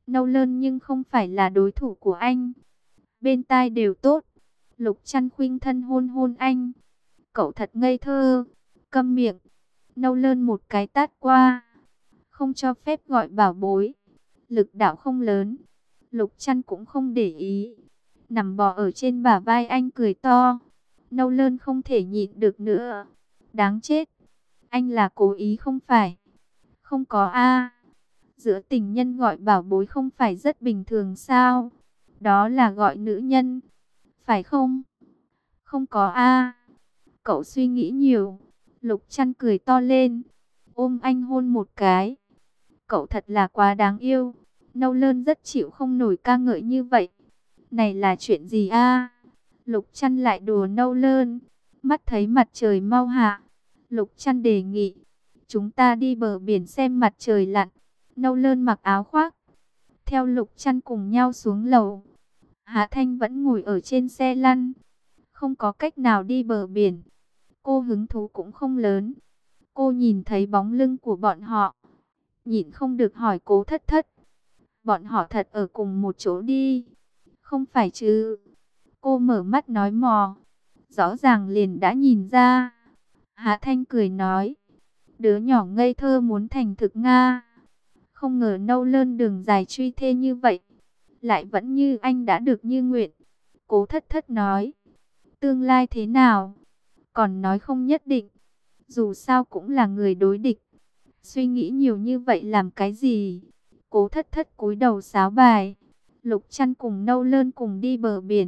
Nâu Lơn nhưng không phải là đối thủ của anh. Bên tai đều tốt. Lục Trăn khuynh thân hôn hôn anh. Cậu thật ngây thơ. Câm miệng. Nâu Lơn một cái tát qua. Không cho phép gọi bảo bối. Lực đạo không lớn. Lục Trăn cũng không để ý. Nằm bò ở trên bả vai anh cười to. Nâu Lơn không thể nhịn được nữa. Đáng chết. Anh là cố ý không phải? Không có a. Giữa tình nhân gọi bảo bối không phải rất bình thường sao? Đó là gọi nữ nhân. Phải không? Không có a. Cậu suy nghĩ nhiều. Lục Trăn cười to lên. Ôm anh hôn một cái. Cậu thật là quá đáng yêu. Nâu Lơn rất chịu không nổi ca ngợi như vậy. Này là chuyện gì a? Lục Trăn lại đùa Nâu Lơn. Mắt thấy mặt trời mau hạ. Lục Trăn đề nghị. Chúng ta đi bờ biển xem mặt trời lặn. Nâu Lơn mặc áo khoác. Theo Lục Trăn cùng nhau xuống lầu. Hạ Thanh vẫn ngồi ở trên xe lăn. Không có cách nào đi bờ biển. Cô hứng thú cũng không lớn. Cô nhìn thấy bóng lưng của bọn họ. Nhịn không được hỏi Cố Thất Thất. Bọn họ thật ở cùng một chỗ đi. Không phải chứ. Cô mở mắt nói mò. Rõ ràng liền đã nhìn ra. Hạ Thanh cười nói. Đứa nhỏ ngây thơ muốn thành thực Nga. Không ngờ Nâu Lơn đường dài truy thê như vậy. Lại vẫn như anh đã được như nguyện. Cố Thất Thất nói. Tương lai thế nào? Còn nói không nhất định. Dù sao cũng là người đối địch. Suy nghĩ nhiều như vậy làm cái gì? Cố Thất Thất cúi đầu sáo bài. Lục Trăn cùng Nâu Lơn cùng đi bờ biển.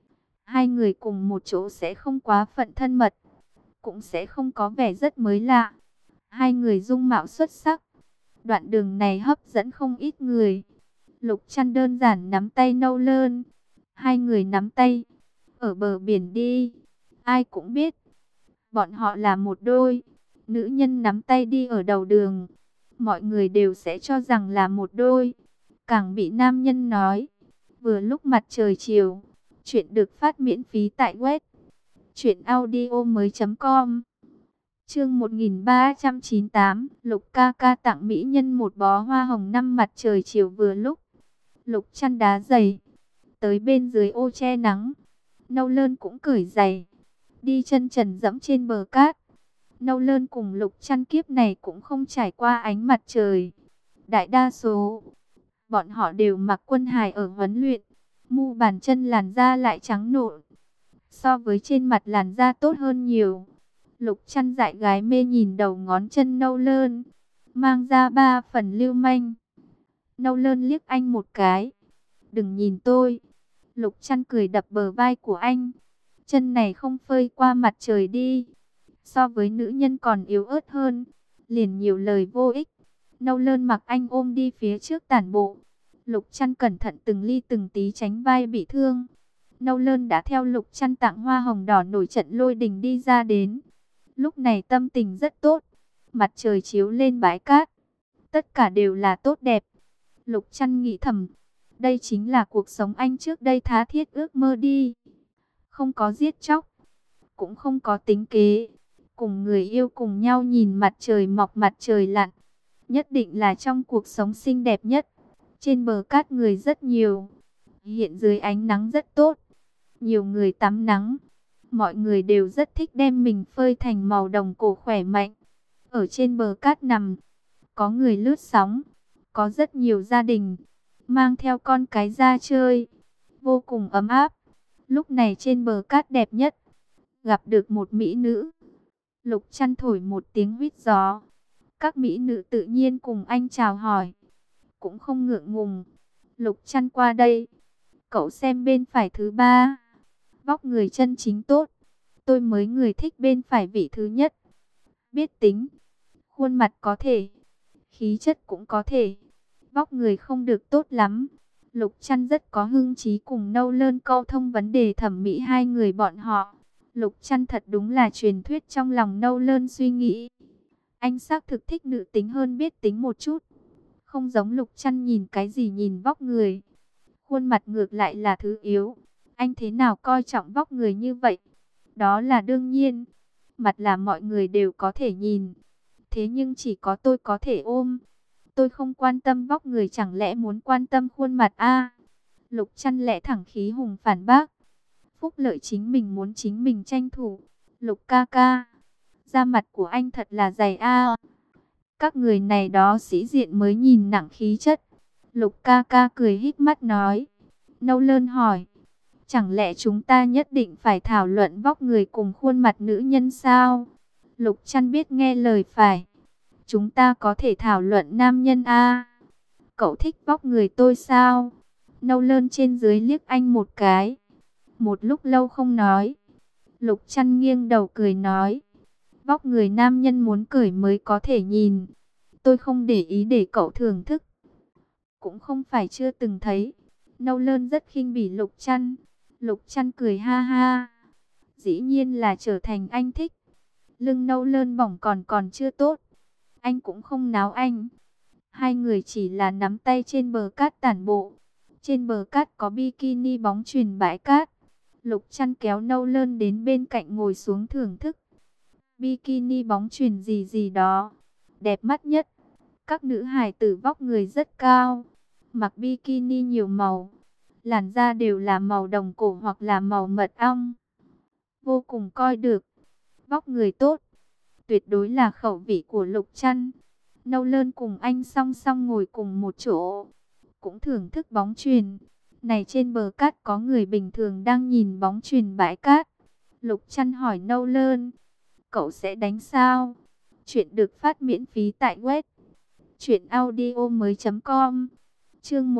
Hai người cùng một chỗ sẽ không quá phận thân mật. Cũng sẽ không có vẻ rất mới lạ. Hai người dung mạo xuất sắc. Đoạn đường này hấp dẫn không ít người. Lục Trăn đơn giản nắm tay Nâu Lơn. Hai người nắm tay. Ở bờ biển đi. Ai cũng biết. Bọn họ là một đôi. Nữ nhân nắm tay đi ở đầu đường. Mọi người đều sẽ cho rằng là một đôi. Càng bị nam nhân nói. Vừa lúc mặt trời chiều. Chuyện được phát miễn phí tại web. truyệnaudiomoi.com. Chương 1398, Lục ca ca tặng mỹ nhân một bó hoa hồng năm mặt trời chiều vừa lúc. Lục Trăn đá giày, tới bên dưới ô che nắng. Nâu Lơn cũng cởi giày, đi chân trần dẫm trên bờ cát. Nâu Lơn cùng Lục Trăn kiếp này cũng không trải qua ánh mặt trời. Đại đa số, bọn họ đều mặc quân hài ở huấn luyện. Mu bàn chân làn da lại trắng nộn. So với trên mặt làn da tốt hơn nhiều. Lục Trăn dại gái mê nhìn đầu ngón chân Nâu Lơn, mang ra 3 phần lưu manh. Nâu Lơn liếc anh một cái. Đừng nhìn tôi. Lục Trăn cười đập bờ vai của anh. Chân này không phơi qua mặt trời đi. So với nữ nhân còn yếu ớt hơn. Liền nhiều lời vô ích. Nâu Lơn mặc anh ôm đi phía trước tản bộ. Lục Trăn cẩn thận từng ly từng tí tránh vai bị thương. Nâu Lơn đã theo Lục Trăn tặng hoa hồng đỏ nổi trận lôi đình đi ra đến. Lúc này tâm tình rất tốt. Mặt trời chiếu lên bãi cát. Tất cả đều là tốt đẹp. Lục Trăn nghĩ thầm. Đây chính là cuộc sống anh trước đây tha thiết ước mơ đi. Không có giết chóc. Cũng không có tính kế. Cùng người yêu cùng nhau nhìn mặt trời mọc mặt trời lặn. Nhất định là trong cuộc sống xinh đẹp nhất. Trên bờ cát người rất nhiều. Hiện dưới ánh nắng rất tốt. Nhiều người tắm nắng. Mọi người đều rất thích đem mình phơi thành màu đồng cổ khỏe mạnh. Ở trên bờ cát nằm. Có người lướt sóng. Có rất nhiều gia đình. Mang theo con cái ra chơi. Vô cùng ấm áp. Lúc này trên bờ cát đẹp nhất. Gặp được một mỹ nữ. Lục Trăn thổi một tiếng huýt gió. Các mỹ nữ tự nhiên cùng anh chào hỏi. Cũng không ngượng ngùng. Lục Trăn qua đây. Cậu xem bên phải thứ ba. Vóc người chân chính tốt. Tôi mới người thích bên phải vị thứ nhất. Biết tính. Khuôn mặt có thể. Khí chất cũng có thể. Vóc người không được tốt lắm. Lục Trăn rất có hứng chí cùng Nâu Lơn câu thông vấn đề thẩm mỹ hai người bọn họ. Lục Trăn thật đúng là truyền thuyết trong lòng Nâu Lơn suy nghĩ. Anh xác thực thích nữ tính hơn biết tính một chút. Không giống Lục Trăn nhìn cái gì nhìn vóc người. Khuôn mặt ngược lại là thứ yếu. Anh thế nào coi trọng vóc người như vậy? Đó là đương nhiên. Mặt là mọi người đều có thể nhìn. Thế nhưng chỉ có tôi có thể ôm. Tôi không quan tâm vóc người, chẳng lẽ muốn quan tâm khuôn mặt a? Lục Chăn lẽ thẳng khí hùng phản bác. Phúc lợi chính mình muốn chính mình tranh thủ. Lục ca ca, da mặt của anh thật là dày a. Các người này đó sĩ diện mới nhìn nặng khí chất. Lục ca ca cười híp mắt nói. Nâu Lơn hỏi, chẳng lẽ chúng ta nhất định phải thảo luận vóc người cùng khuôn mặt nữ nhân sao? Lục Chăn biết nghe lời phải. Chúng ta có thể thảo luận nam nhân a. Cậu thích vóc người tôi sao? Nâu Lơn trên dưới liếc anh một cái. Một lúc lâu không nói. Lục Chăn nghiêng đầu cười nói. Vóc người nam nhân muốn cởi mới có thể nhìn. Tôi không để ý để cậu thưởng thức. Cũng không phải chưa từng thấy. Nâu Lơn rất khinh bỉ Lục Chăn. Lục Chăn cười ha ha. Dĩ nhiên là trở thành anh thích. Lưng Nâu Lơn bỏng còn chưa tốt. Anh cũng không náo anh. Hai người chỉ là nắm tay trên bờ cát tản bộ. Trên bờ cát có bikini bóng chuyền bãi cát. Lục Chăn kéo Nâu Lơn đến bên cạnh ngồi xuống thưởng thức. Bikini bóng chuyền gì gì đó. Đẹp mắt nhất. Các nữ hài tử vóc người rất cao. Mặc bikini nhiều màu. Làn da đều là màu đồng cổ hoặc là màu mật ong. Vô cùng coi được. Vóc người tốt. Tuyệt đối là khẩu vị của Lục Chăn. Nâu Lơn cùng anh song song ngồi cùng một chỗ. Cũng thưởng thức bóng chuyền. Này trên bờ cát có người bình thường đang nhìn bóng chuyền bãi cát. Lục Chăn hỏi Nâu Lơn. Cậu sẽ đánh sao? Chuyện được phát miễn phí tại web truyệnaudiomoi.com. Chương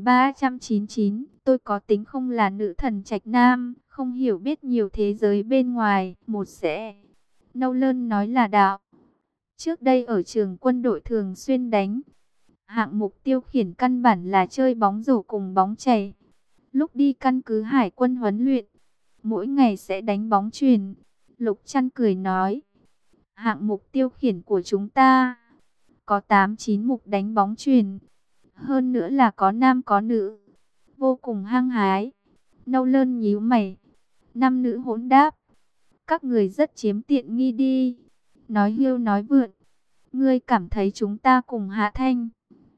1399. Tôi có tính không là nữ thần trạch nam, không hiểu biết nhiều thế giới bên ngoài. Một sẽ. Nâu Lơn nói là đạo. Trước đây ở trường quân đội thường xuyên đánh. Hạng mục tiêu khiển căn bản là chơi bóng rổ cùng bóng chày. Lúc đi căn cứ hải quân huấn luyện, mỗi ngày sẽ đánh bóng chuyền. Lục Chăn cười nói. Hạng mục tiêu khiển của chúng ta có 8-9 mục đánh bóng chuyền. Hơn nữa là có nam có nữ. Vô cùng hăng hái. Nâu Lơn nhíu mày. Nam nữ hỗn đáp. Các người rất chiếm tiện nghi đi. Nói hưu nói vượn. Ngươi cảm thấy chúng ta cùng Hạ Thanh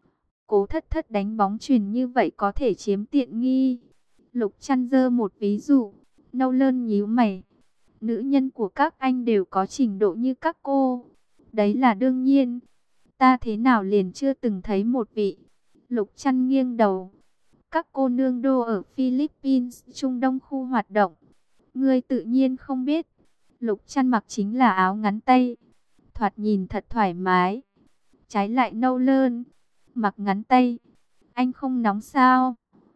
Cố Thất Thất đánh bóng chuyền như vậy có thể chiếm tiện nghi? Lục Chăn giơ một ví dụ. Nâu Lơn nhíu mày. Nữ nhân của các anh đều có trình độ như các cô. Đấy là đương nhiên. Ta thế nào liền chưa từng thấy một vị. Lục Chăn nghiêng đầu. Các cô nương đô ở Philippines, Trung Đông khu hoạt động. Ngươi tự nhiên không biết. Lục Chăn mặc chính là áo ngắn tay. Thoạt nhìn thật thoải mái. Trái lại Nâu Lơn mặc ngắn tay. Anh không nóng sao?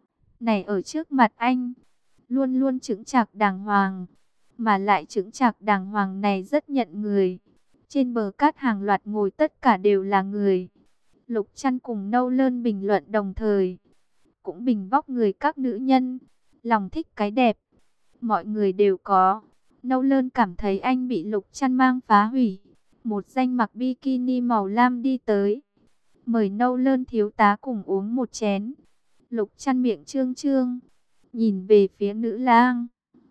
Này ở trước mặt anh, luôn luôn chững chạc đàng hoàng. Mà lại chững chạc đàng hoàng này rất nhận người. Trên bờ cát hàng loạt ngồi tất cả đều là người. Lục Chăn cùng Nâu Lơn bình luận đồng thời. Cũng bình vóc người các nữ nhân. Lòng thích cái đẹp. Mọi người đều có. Nâu Lơn cảm thấy anh bị Lục Chăn mang phá hủy. Một danh mặc bikini màu lam đi tới. Mời Nâu Lơn thiếu tá cùng uống một chén. Lục Chăn miệng trương trương. Nhìn về phía nữ lang.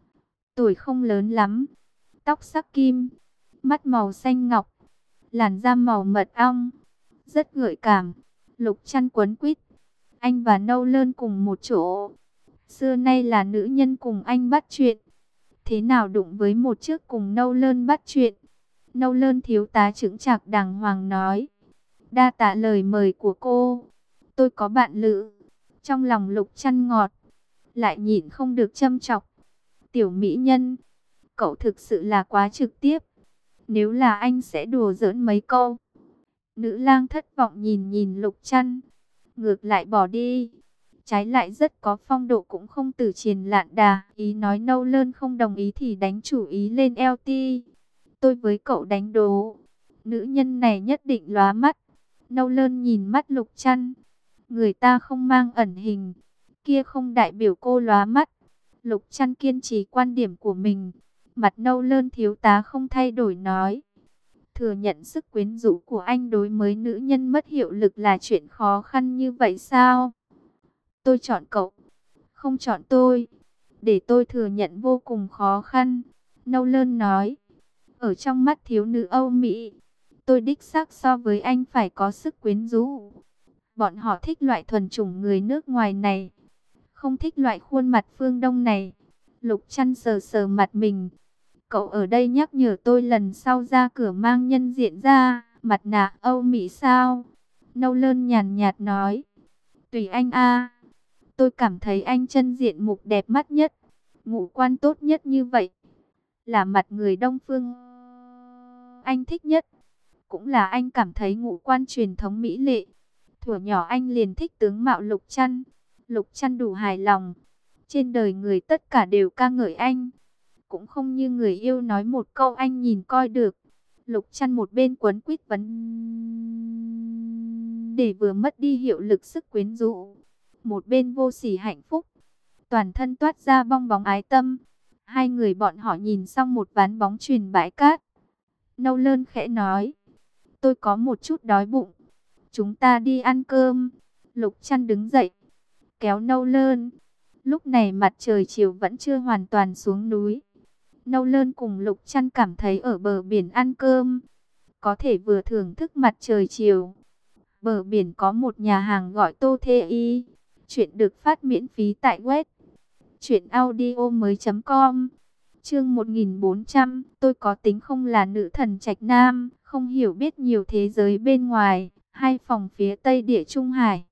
Tuổi không lớn lắm. Tóc sắc kim. Mắt màu xanh ngọc. Làn da màu mật ong. Rất gợi cảm. Lục Chăn quấn quýt. Anh và Nâu Lơn cùng một chỗ. Xưa nay là nữ nhân cùng anh bắt chuyện. Thế nào đụng với một chiếc cùng Nâu Lơn bắt chuyện. Nâu Lơn thiếu tá chững chạc đàng hoàng nói. Đa tạ lời mời của cô. Tôi có bạn lữ. Trong lòng Lục Chăn ngọt. Lại nhịn không được châm chọc. Tiểu mỹ nhân. Cậu thực sự là quá trực tiếp. Nếu là anh sẽ đùa giỡn mấy câu. Nữ lang thất vọng nhìn nhìn Lục Chăn. Ngược lại bỏ đi. Trái lại rất có phong độ, cũng không từ triền lạn đà. Ý nói Nâu Lơn không đồng ý thì đánh chủ ý lên LT. Tôi với cậu đánh đố. Nữ nhân này nhất định lóa mắt. Nâu Lơn nhìn mắt Lục Chăn. Người ta không mang ẩn hình. Kia không đại biểu cô lóa mắt. Lục Chăn kiên trì quan điểm của mình. Mặt Nâu Lơn thiếu tá không thay đổi nói. Thừa nhận sức quyến rũ của anh đối với nữ nhân mất hiệu lực là chuyện khó khăn như vậy sao? Tôi chọn cậu. Không chọn tôi. Để tôi thừa nhận vô cùng khó khăn. Nâu Lơn nói. Ở trong mắt thiếu nữ Âu Mỹ, tôi đích xác so với anh phải có sức quyến rũ. Bọn họ thích loại thuần chủng người nước ngoài này, không thích loại khuôn mặt phương Đông này. Lục Trăn sờ sờ mặt mình. Cậu ở đây nhắc nhở tôi lần sau ra cửa mang nhân diện ra, mặt nạ Âu Mỹ sao? Nolan nhàn nhạt nói. Tùy anh a. Tôi cảm thấy anh chân diện mục đẹp mắt nhất, ngũ quan tốt nhất như vậy. Là mặt người Đông phương anh thích nhất. Cũng là anh cảm thấy ngũ quan truyền thống mỹ lệ. Thuở nhỏ anh liền thích tướng mạo Lục Trăn. Lục Trăn đủ hài lòng. Trên đời người tất cả đều ca ngợi anh. Cũng không như người yêu nói một câu anh nhìn coi được. Lục Trăn một bên quấn quýt vấn để vừa mất đi hiệu lực sức quyến rũ, một bên vô sỉ hạnh phúc, toàn thân toát ra bong bóng ái tâm. Hai người bọn họ nhìn xong một ván bóng chuyền bãi cát. Nolan khẽ nói, tôi có một chút đói bụng, chúng ta đi ăn cơm. Lục Trăn đứng dậy, kéo Nolan. Lúc này mặt trời chiều vẫn chưa hoàn toàn xuống núi. Nolan cùng Lục Trăn cảm thấy ở bờ biển ăn cơm, có thể vừa thưởng thức mặt trời chiều. Bờ biển có một nhà hàng gọi Tô Thê Y. Chuyện được phát miễn phí tại web truyệnaudiomoi.com. Chương 1400, tôi có tính không là nữ thần trạch nam, không hiểu biết nhiều thế giới bên ngoài. Hai phòng phía Tây Địa Trung Hải,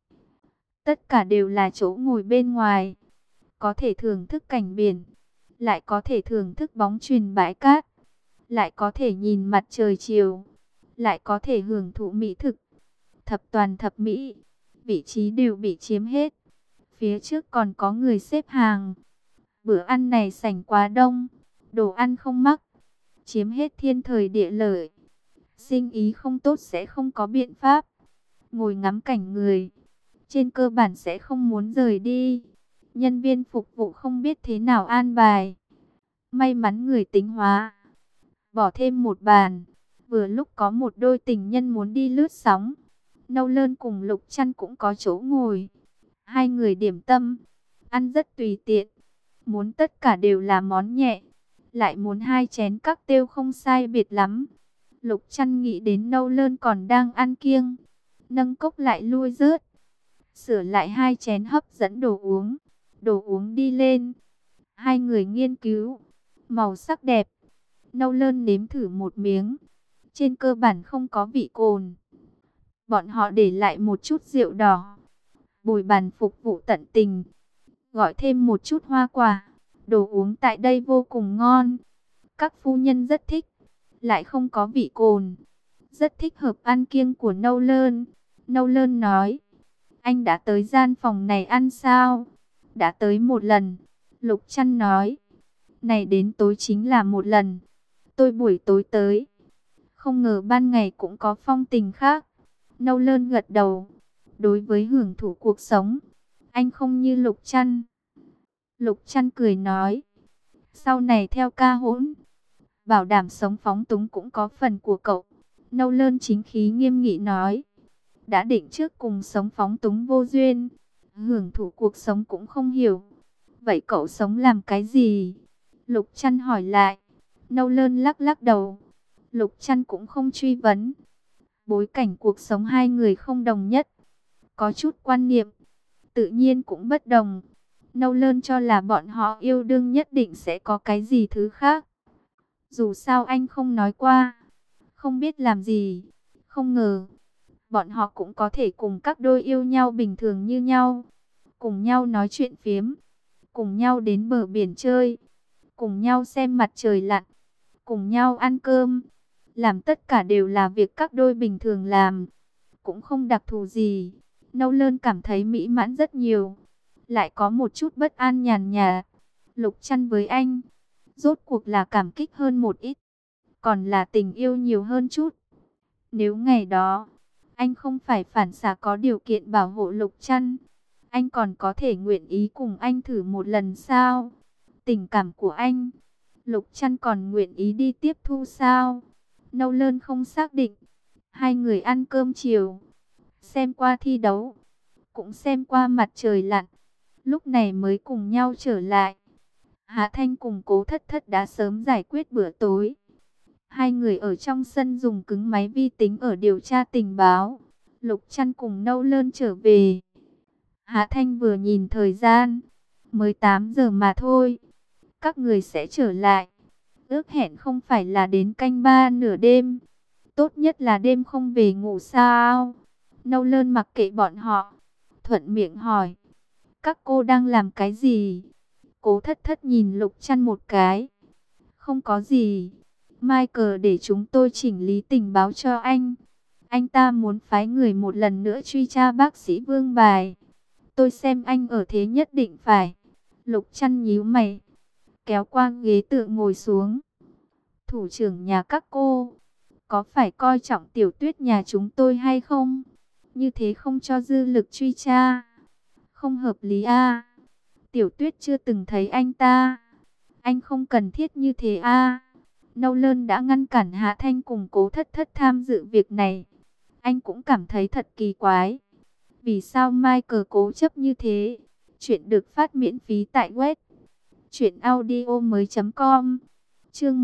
tất cả đều là chỗ ngồi bên ngoài, có thể thưởng thức cảnh biển, lại có thể thưởng thức bóng chuyền bãi cát, lại có thể nhìn mặt trời chiều, lại có thể hưởng thụ mỹ thực. Thập toàn thập mỹ, vị trí đều bị chiếm hết. Phía trước còn có người xếp hàng. Bữa ăn này sảnh quá đông, đồ ăn không mắc, chiếm hết thiên thời địa lợi. Sinh ý không tốt sẽ không có biện pháp. Ngồi ngắm cảnh người, trên cơ bản sẽ không muốn rời đi. Nhân viên phục vụ không biết thế nào an bài. May mắn người tính hóa, bỏ thêm một bàn. Vừa lúc có một đôi tình nhân muốn đi lướt sóng. Nolan cùng Lục Trăn cũng có chỗ ngồi. Hai người điểm tâm, ăn rất tùy tiện. Muốn tất cả đều là món nhẹ, lại muốn hai chén cocktail không sai biệt lắm. Lục Trăn nghĩ đến Nolan còn đang ăn kiêng, nâng cốc lại lui rớt, sửa lại hai chén hấp dẫn đồ uống đi lên. Hai người nghiên cứu, màu sắc đẹp. Nolan nếm thử một miếng, trên cơ bản không có vị cồn. Bọn họ để lại một chút rượu đỏ, bồi bàn phục vụ tận tình, gọi thêm một chút hoa quả. Đồ uống tại đây vô cùng ngon, các phu nhân rất thích, lại không có vị cồn, rất thích hợp ăn kiêng của Nolan. Nolan nói, anh đã tới gian phòng này ăn sao? Đã tới một lần. Lục Trăn nói, này đến tối chính là một lần. Tôi buổi tối tới, không ngờ ban ngày cũng có phong tình khác. Nolan gật đầu. Đối với hưởng thụ cuộc sống, anh không như Lục Trăn. Lục Trăn cười nói, sau này theo ca hỗn, bảo đảm sống phóng túng cũng có phần của cậu. Nolan chính khí nghiêm nghị nói, đã định trước cùng sống phóng túng vô duyên, hưởng thụ cuộc sống cũng không hiểu. Vậy cậu sống làm cái gì? Lục Trăn hỏi lại. Nolan lắc lắc đầu. Lục Trăn cũng không truy vấn. Bối cảnh cuộc sống hai người không đồng nhất, có chút quan niệm, tự nhiên cũng bất đồng. Nolan cho là bọn họ yêu đương nhất định sẽ có cái gì thứ khác. Dù sao anh không nói qua, không biết làm gì. Không ngờ, bọn họ cũng có thể cùng các đôi yêu nhau bình thường như nhau. Cùng nhau nói chuyện phiếm, cùng nhau đến bờ biển chơi, cùng nhau xem mặt trời lặn, cùng nhau ăn cơm. Làm tất cả đều là việc các đôi bình thường làm, cũng không đặc thù gì. Nolan cảm thấy mỹ mãn rất nhiều, lại có một chút bất an nhàn nhạt. Lục Trăn với anh, rốt cuộc là cảm kích hơn một ít, còn là tình yêu nhiều hơn chút. Nếu ngày đó, anh không phải phản xạ có điều kiện bảo hộ Lục Trăn, anh còn có thể nguyện ý cùng anh thử một lần sao? Tình cảm của anh, Lục Trăn còn nguyện ý đi tiếp thu sao? Nolan không xác định. Hai người ăn cơm chiều, xem qua thi đấu, cũng xem qua mặt trời lặn, lúc này mới cùng nhau trở lại. Hạ Thanh cùng Cố Thất Thất đã sớm giải quyết bữa tối. Hai người ở trong sân dùng cứng máy vi tính ở điều tra tình báo. Lục Trăn cùng Nâu Lơn trở về. Hạ Thanh vừa nhìn thời gian, mới 8 giờ mà thôi. Các người sẽ trở lại. Ước hẹn không phải là đến canh 3 nửa đêm. Tốt nhất là đêm không về ngủ sao? Nâu Lơn mặc kệ bọn họ, thuận miệng hỏi. Các cô đang làm cái gì? Cố Thất Thất nhìn Lục Trăn một cái. Không có gì. Michael để chúng tôi chỉnh lý tình báo cho anh. Anh ta muốn phái người một lần nữa truy tra bác sĩ Vương Bài. Tôi xem anh ở thế nhất định phải. Lục Trăn nhíu mày, kéo qua ghế tựa ngồi xuống. Thủ trưởng nhà các cô, có phải coi trọng Tiểu Tuyết nhà chúng tôi hay không? Như thế không cho dư lực truy tra. Không hợp lý a. Tiểu Tuyết chưa từng thấy anh ta. Anh không cần thiết như thế a. Nâu Lơn đã ngăn cản Hạ Thanh cùng Cố Thất Thất tham dự việc này. Anh cũng cảm thấy thật kỳ quái. Vì sao Michael cố chấp như thế? Chuyện được phát miễn phí tại web truyệnaudiomoi.com. Chương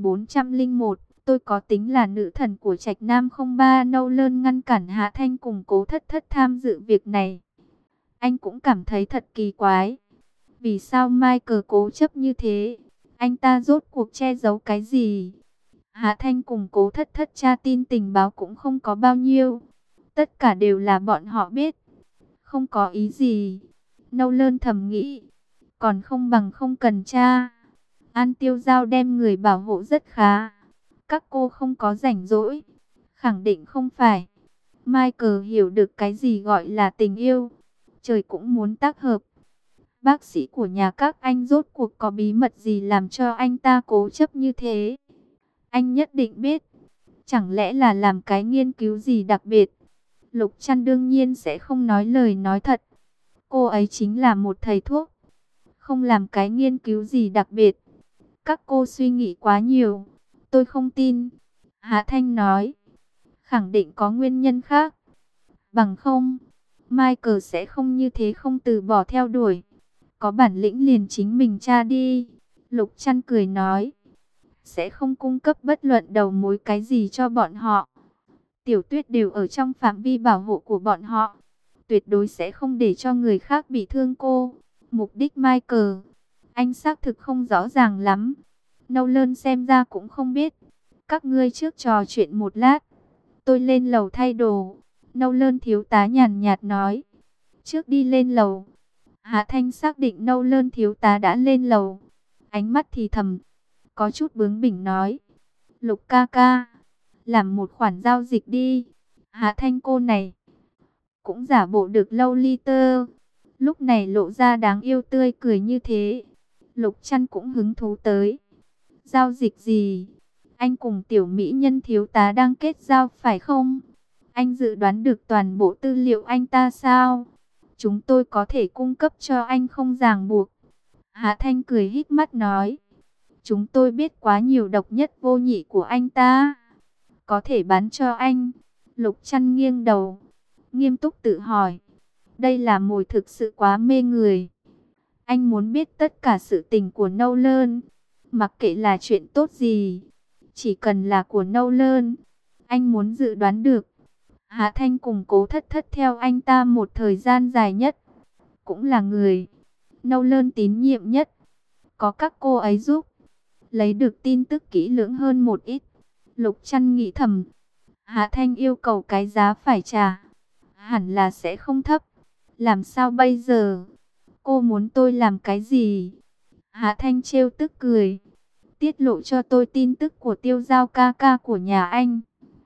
1401, tôi có tính là nữ thần của Trạch Nam không ba. Nâu Lơn ngăn cản Hạ Thanh cùng Cố Thất Thất tham dự việc này. Anh cũng cảm thấy thật kỳ quái. Vì sao Michael cố chấp như thế? Anh ta rốt cuộc che giấu cái gì? Hạ Thanh cùng Cố Thất Thất tra tin tình báo cũng không có bao nhiêu. Tất cả đều là bọn họ biết. Không có ý gì. Nâu Lơn thầm nghĩ. Còn không bằng không cần tra. An Tiêu Giao đem người bảo hộ rất khá. Các cô không có rảnh rỗi. Khẳng định không phải. Michael hiểu được cái gì gọi là tình yêu. Trời cũng muốn tác hợp. Bác sĩ của nhà các anh rốt cuộc có bí mật gì làm cho anh ta cố chấp như thế? Anh nhất định biết. Chẳng lẽ là làm cái nghiên cứu gì đặc biệt? Lục Trăn đương nhiên sẽ không nói lời nói thật. Cô ấy chính là một thầy thuốc. Không làm cái nghiên cứu gì đặc biệt. Các cô suy nghĩ quá nhiều. Tôi không tin. Hạ Thanh nói. Khẳng định có nguyên nhân khác. Bằng không, Michael sẽ không như thế, không từ bỏ theo đuổi. Có bản lĩnh liền chính mình tra đi. Lục Trăn cười nói. Sẽ không cung cấp bất luận đầu mối cái gì cho bọn họ. Tiểu Tuyết đều ở trong phạm vi bảo hộ của bọn họ. Tuyệt đối sẽ không để cho người khác bị thương cô. Mục đích Michael, anh xác thực không rõ ràng lắm. Nâu Lơn xem ra cũng không biết. Các ngươi trước trò chuyện một lát. Tôi lên lầu thay đồ. Nâu Lơn thiếu tá nhàn nhạt nói. Trước đi lên lầu. Hạ Thanh xác định Nâu Lơn thiếu tá đã lên lầu. Ánh mắt thì thầm, có chút bướng bỉnh nói. Lục ca ca, làm một khoản giao dịch đi. Hạ Thanh cô này cũng giả bộ được lâu ly tơ. Lúc này lộ ra đáng yêu tươi cười như thế. Lục Trăn cũng hứng thú tới. Giao dịch gì? Anh cùng tiểu mỹ nhân thiếu tá đang kết giao phải không? Anh dự đoán được toàn bộ tư liệu anh ta sao? Chúng tôi có thể cung cấp cho anh không ràng buộc. Hạ Thanh cười híp mắt nói. Chúng tôi biết quá nhiều độc nhất vô nhị của anh ta. Có thể bán cho anh. Lục Trăn nghiêng đầu, nghiêm túc tự hỏi. Đây là mồi thực sự quá mê người. Anh muốn biết tất cả sự tình của Nâu Lơn. Mặc kệ là chuyện tốt gì, chỉ cần là của Nâu Lơn, anh muốn dự đoán được. Hạ Thanh cùng Cố Thất Thất theo anh ta một thời gian dài nhất. Cũng là người Nâu Lơn tín nhiệm nhất. Có các cô ấy giúp, lấy được tin tức kỹ lưỡng hơn một ít. Lục Trăn nghĩ thầm. Hạ Thanh yêu cầu cái giá phải trả, hẳn là sẽ không thấp. Làm sao bây giờ? Cô muốn tôi làm cái gì? Hạ Thanh trêu tức cười. Tiết lộ cho tôi tin tức của Tiêu Giao ca ca của nhà anh.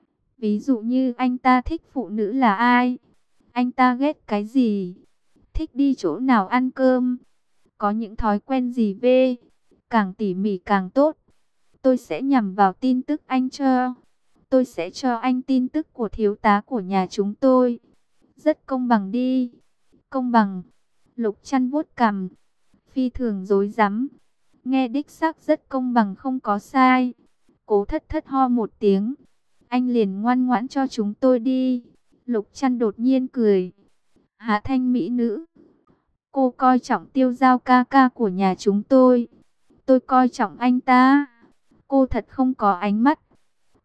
Ví dụ như anh ta thích phụ nữ là ai? Anh ta ghét cái gì? Thích đi chỗ nào ăn cơm? Có những thói quen gì về? Càng tỉ mỉ càng tốt. Tôi sẽ nhằm vào tin tức anh cho. Tôi sẽ cho anh tin tức của thiếu tá của nhà chúng tôi. Rất công bằng đi. Công bằng. Lục Trăn vuốt cằm, phi thường rối rắm. Nghe đích xác rất công bằng, không có sai. Cố Thất Thất ho một tiếng. Anh liền ngoan ngoãn cho chúng tôi đi. Lục Trăn đột nhiên cười. Hạ Thanh mỹ nữ, cô coi trọng Tiêu Giao ca ca của nhà chúng tôi. Tôi coi trọng anh ta. Cô thật không có ánh mắt.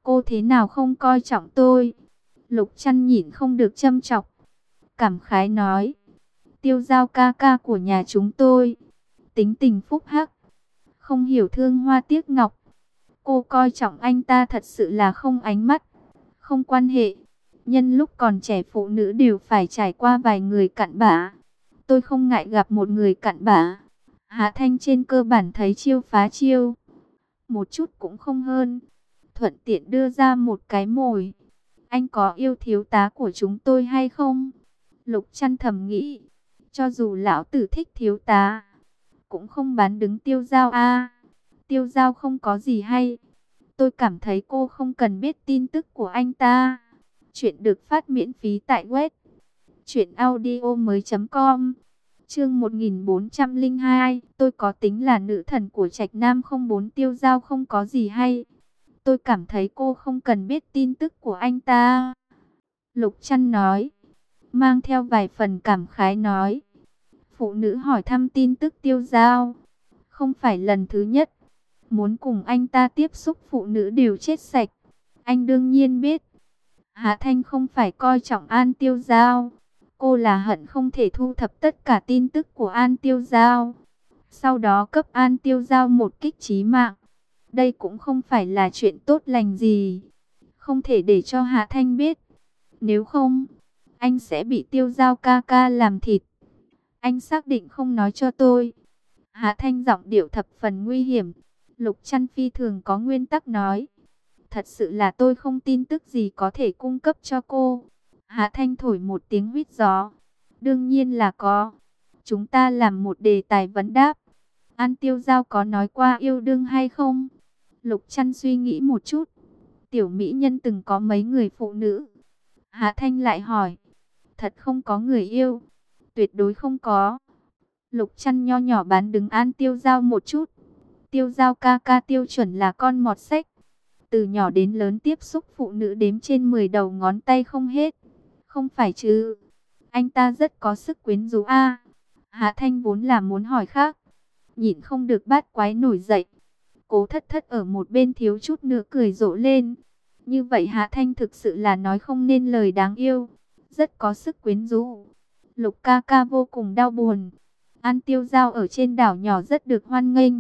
Cô thế nào không coi trọng tôi? Lục Trăn nhịn không được châm chọc, cảm khái nói. Tiêu Giao ca ca của nhà chúng tôi, tính tình phúc hắc, không hiểu thương hoa tiếc ngọc. Cô coi trọng anh ta thật sự là không ánh mắt, không quan hệ. Nhân lúc còn trẻ phụ nữ đều phải trải qua vài người cặn bã. Tôi không ngại gặp một người cặn bã. Hạ Thanh trên cơ bản thấy chiêu phá chiêu, một chút cũng không hơn. Thuận tiện đưa ra một cái mồi. Anh có yêu thiếu tá của chúng tôi hay không? Lục Trăn thầm nghĩ, cho dù lão tử thích thiếu tá, cũng không bán đứng Tiêu Giao a. Tiêu Giao không có gì hay. Tôi cảm thấy cô không cần biết tin tức của anh ta. Chuyện được phát miễn phí tại web truyệnaudiomoi.com. Chương 1402, tôi có tính là nữ thần của Trạch Nam không? Bốn Tiêu Giao không có gì hay. Tôi cảm thấy cô không cần biết tin tức của anh ta. Lục Trăn nói, mang theo vài phần cảm khái nói. Phụ nữ hỏi thăm tin tức Tiêu Giao, không phải lần thứ nhất. Muốn cùng anh ta tiếp xúc phụ nữ đều chết sạch. Anh đương nhiên biết. Hạ Thanh không phải coi trọng An Tiêu Giao. Cô là hận không thể thu thập tất cả tin tức của An Tiêu Giao, sau đó cấp An Tiêu Giao một kích chí mạng. Đây cũng không phải là chuyện tốt lành gì. Không thể để cho Hạ Thanh biết. Nếu không, anh sẽ bị Tiêu Giao ca ca làm thịt. Anh xác định không nói cho tôi. Hạ Thanh giọng điệu thập phần nguy hiểm. Lục Trăn phi thường có nguyên tắc nói. Thật sự là tôi không tin tức gì có thể cung cấp cho cô. Hạ Thanh thổi một tiếng huýt gió. Đương nhiên là có. Chúng ta làm một đề tài vấn đáp. An Tiêu Giao có nói qua yêu đương hay không? Lục Trăn suy nghĩ một chút. Tiểu mỹ nhân từng có mấy người phụ nữ? Hạ Thanh lại hỏi. Thật không có người yêu? Tuyệt đối không có. Lục Trăn nho nhỏ bán đứng An Tiêu Giao một chút. Tiêu Giao ca ca tiêu chuẩn là con mọt sách. Từ nhỏ đến lớn tiếp xúc phụ nữ đếm trên 10 đầu ngón tay không hết. Không phải chứ? Anh ta rất có sức quyến rũ a. Hạ Thanh vốn là muốn hỏi khác, nhịn không được bát quái nổi dậy. Cố Thất Thất ở một bên thiếu chút nữa cười rộ lên. Như vậy Hạ Thanh thực sự là nói không nên lời, đáng yêu, rất có sức quyến rũ. Lục ca ca vô cùng đau buồn. An Tiêu Giao ở trên đảo nhỏ rất được hoan nghênh,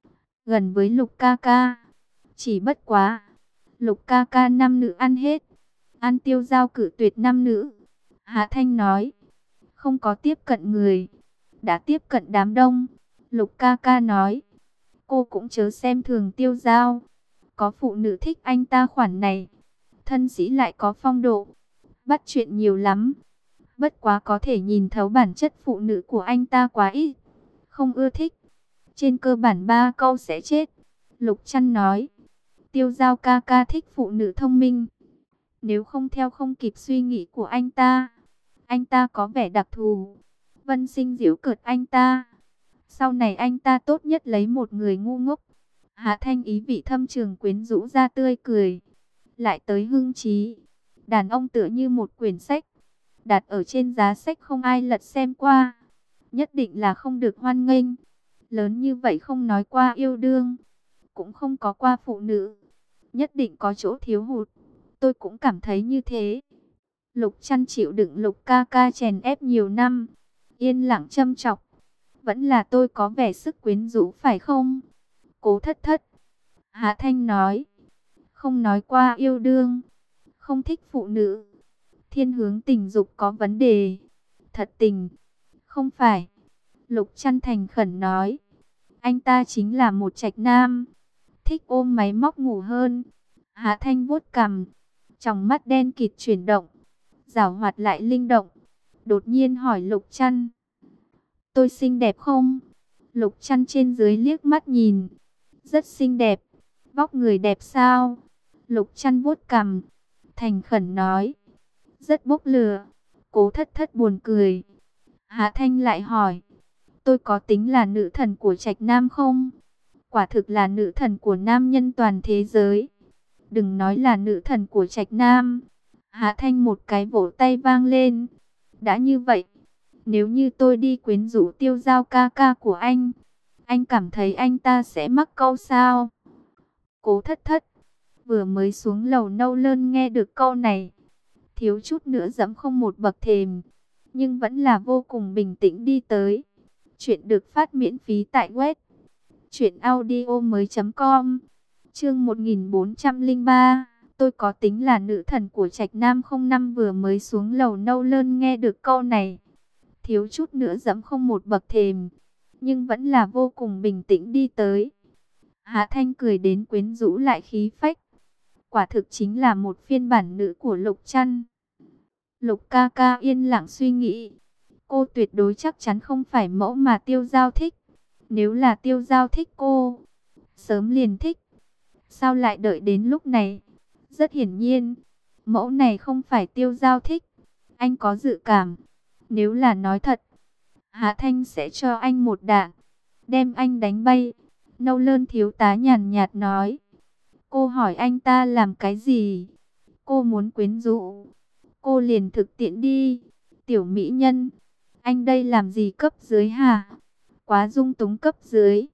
gần với Lục ca ca. Chỉ bất quá, Lục ca ca nam nữ ăn hết, An Tiêu Giao cử tuyệt nam nữ. Hạ Thanh nói, không có tiếp cận người, đã tiếp cận đám đông. Lục ca ca nói, cô cũng chớ xem thường Tiêu Giao. Có phụ nữ thích anh ta khoản này, thân sĩ lại có phong độ, bắt chuyện nhiều lắm. Bất quá có thể nhìn thấu bản chất phụ nữ của anh ta quá ít, không ưa thích. Trên cơ bản 3 câu sẽ chết. Lục Trăn nói, Tiêu Giao ca ca thích phụ nữ thông minh. Nếu không theo không kịp suy nghĩ của anh ta có vẻ đặc thù. Vân Sinh giễu cợt anh ta. Sau này anh ta tốt nhất lấy một người ngu ngốc. Hạ Thanh ý vị thâm trường quyến rũ ra tươi cười. Lại tới hưng trí. Đàn ông tựa như một quyển sách, đặt ở trên giá sách không ai lật xem qua, nhất định là không được hoan nghênh. Lớn như vậy không nói qua yêu đương, cũng không có qua phụ nữ, nhất định có chỗ thiếu hụt. Tôi cũng cảm thấy như thế. Lục Trăn chịu đựng Lục ca ca chèn ép nhiều năm, yên lặng châm chọc. Vẫn là tôi có vẻ sức quyến rũ phải không? Cố Thất Thất. Hạ Thanh nói, không nói qua yêu đương, không thích phụ nữ, thiên hướng tình dục có vấn đề. Thật tình, không phải. Lục Trăn thành khẩn nói, anh ta chính là một trạch nam, thích ôm máy móc ngủ hơn. Hạ Thanh vuốt cằm, tròng mắt đen kịt chuyển động, giảo hoạt lại linh động. Đột nhiên hỏi Lục Trăn, tôi xinh đẹp không? Lục Trăn trên dưới liếc mắt nhìn, rất xinh đẹp. Vóc người đẹp sao? Lục Trăn vuốt cằm, thành khẩn nói, rất bốc lửa. Cố Thất Thất buồn cười. Hạ Thanh lại hỏi, tôi có tính là nữ thần của trạch nam không? Quả thực là nữ thần của nam nhân toàn thế giới. Đừng nói là nữ thần của trạch nam. Hạ Thanh một cái vỗ tay vang lên. Đã như vậy, nếu như tôi đi quyến rũ Tiêu Giao ca ca của anh cảm thấy anh ta sẽ mắc câu sao? Cố Thất Thất, Vừa mới xuống lầu Nâu Lơn nghe được câu này, thiếu chút nữa dẫm không một bậc thềm, nhưng vẫn là vô cùng bình tĩnh đi tới. Chuyện được phát miễn phí tại web truyệnaudiomoi.com. Chương 1403, tôi có tính là nữ thần của Trạch Nam không? Năm vừa mới xuống lầu Nâu Lơn nghe được câu này, thiếu chút nữa dẫm không một bậc thềm, nhưng vẫn là vô cùng bình tĩnh đi tới. Hạ Thanh cười đến quyến rũ lại khí phách, quả thực chính là một phiên bản nữ của Lục Trăn. Lục ca ca yên lặng suy nghĩ, cô tuyệt đối chắc chắn không phải mẫu mà Tiêu Giao thích. Nếu là Tiêu Giao thích cô, sớm liền thích, sao lại đợi đến lúc này? Rất hiển nhiên, mẫu này không phải Tiêu Giao thích. Anh có dự cảm, nếu là nói thật, Hạ Thanh sẽ cho anh một đạn, đem anh đánh bay. Nâu Lơn thiếu tá nhàn nhạt nói. Cô hỏi anh ta làm cái gì? Cô muốn quyến rũ, cô liền thực tiễn đi. Tiểu mỹ nhân, anh đây làm gì cấp dưới hả? Quá dung túng cấp dưới.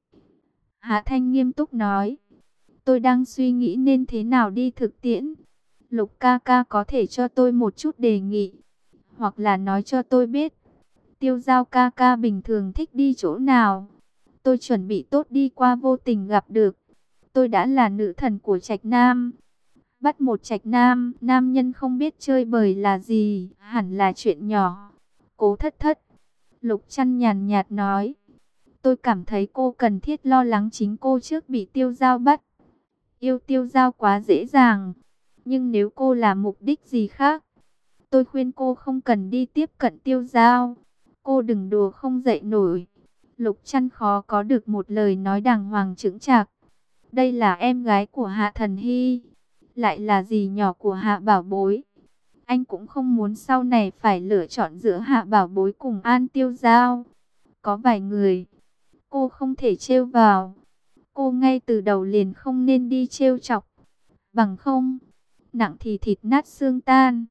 Hạ Thanh nghiêm túc nói. Tôi đang suy nghĩ nên thế nào đi thực tiễn. Lục ca ca có thể cho tôi một chút đề nghị, hoặc là nói cho tôi biết Tiêu Giao ca ca bình thường thích đi chỗ nào. Tôi chuẩn bị tốt đi qua, vô tình gặp được. Tôi đã là nữ thần của Trạch Nam. Bắt một Trạch Nam, nam nhân không biết chơi bời là gì, hẳn là chuyện nhỏ. Cố Thất Thất, Lục Trăn nhàn nhạt nói. Tôi cảm thấy cô cần thiết lo lắng chính cô trước bị Tiêu Giao bắt. Yêu Tiêu Giao quá dễ dàng, nhưng nếu cô là mục đích gì khác, tôi khuyên cô không cần đi tiếp cận Tiêu Giao. Cô đừng đùa không dậy nổi. Lục Trăn khó có được một lời nói đàng hoàng chững chạc. Đây là em gái của Hạ Thần Hy, lại là dì nhỏ của Hạ Bảo Bối. Anh cũng không muốn sau này phải lựa chọn giữa Hạ Bảo Bối cùng An Tiêu Giao. Có vài người, cô không thể trêu vào. Cô ngay từ đầu liền không nên đi trêu chọc. Bằng không, nặng thì thịt nát xương tan,